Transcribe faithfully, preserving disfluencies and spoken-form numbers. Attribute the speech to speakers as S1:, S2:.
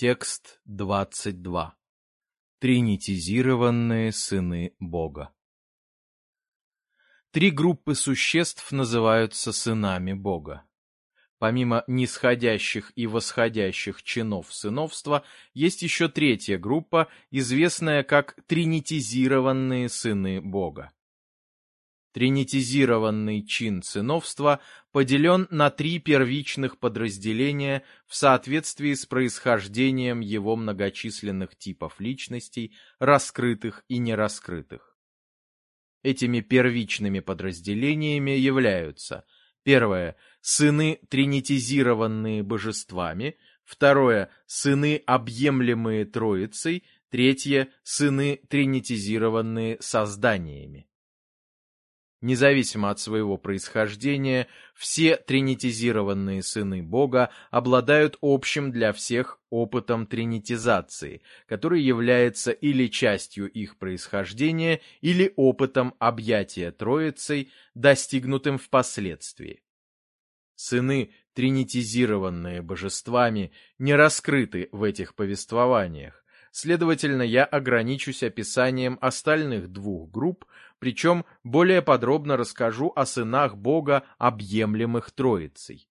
S1: Текст двадцать два. Тринитизированные сыны Бога. Три группы существ называются сынами Бога. Помимо нисходящих и восходящих чинов сыновства, есть еще третья группа, известная как тринитизированные сыны Бога. Тринитизированный чин сыновства поделен на три первичных подразделения в соответствии с происхождением его многочисленных типов личностей, раскрытых и нераскрытых. Этими первичными подразделениями являются: первое – сыны, тринитизированные божествами; второе – сыны, объемлемые Троицей; третье – сыны, тринитизированные созданиями. Независимо от своего происхождения, все тринитизированные сыны Бога обладают общим для всех опытом тринитизации, который является или частью их происхождения, или опытом объятия Троицей, достигнутым впоследствии. Сыны, тринитизированные божествами, не раскрыты в этих повествованиях. Следовательно, я ограничусь описанием остальных двух групп, причем более подробно расскажу о сынах Бога, объемлемых Троицей.